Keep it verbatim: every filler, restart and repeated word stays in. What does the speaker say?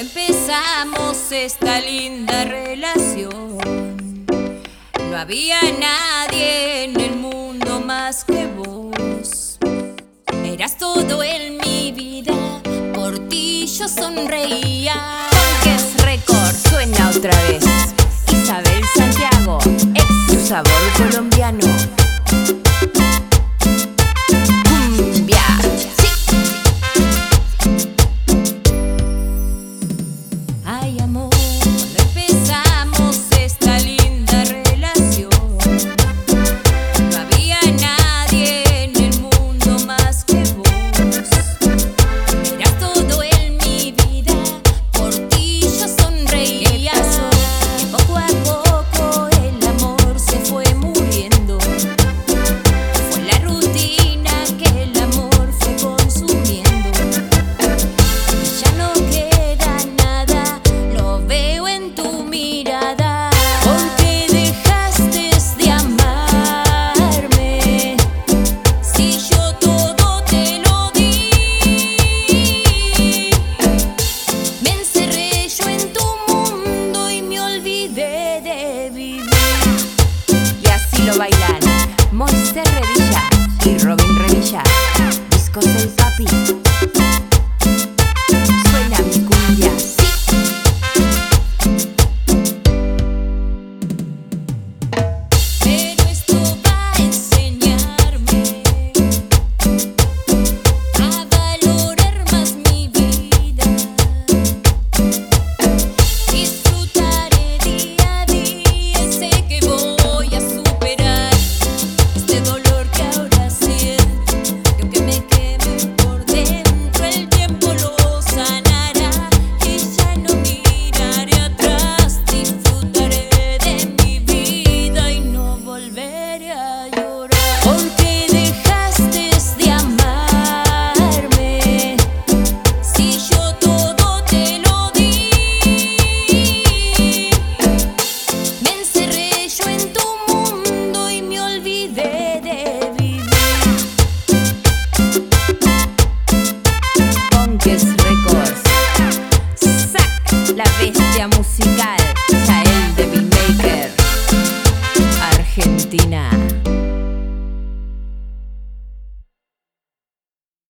empezamos esta linda relación, no había nadie en el mundo más que vos. Eras todo en mi vida, por ti yo sonreía. Conques Record suena otra vez. Isabel Santiago, ex Su Sabor Colombiano. Cumbia, sí. Ay, amor, cuando empezamos esta linda relación, no había nadie en el mundo más que vos. Eras todo en mi vida, por ti yo sonreía. Y poco a poco el amor se fue muriendo. Fue la rutina que el amor fue consumiendo. Y ya no queda nada, lo veo en tu mirada. Porque dejaste de amarme, si yo todo te lo di. Me encerré yo en tu mundo y me olvidé de vivir. Y así lo bailan Moisés Revilla y Robin Revilla. Discos del Papi. Suena mi cumbia, sí. Pero esto va a enseñarme a valorar más mi vida. Disfrutaré día a día y sé que voy a superar este dolor que ahora siento. Que aunque me queme por dentro, el tiempo lo sanará y ya no miraré atrás. Disfrutaré de mi vida y no volveré a llorar. Porque dejaste de amarme, si yo todo te lo di. Me encerré yo en tu mundo y me olvidé de vivir. Conques Records. Zack, la bestia musical. Yael de Beatmaker. Argentina.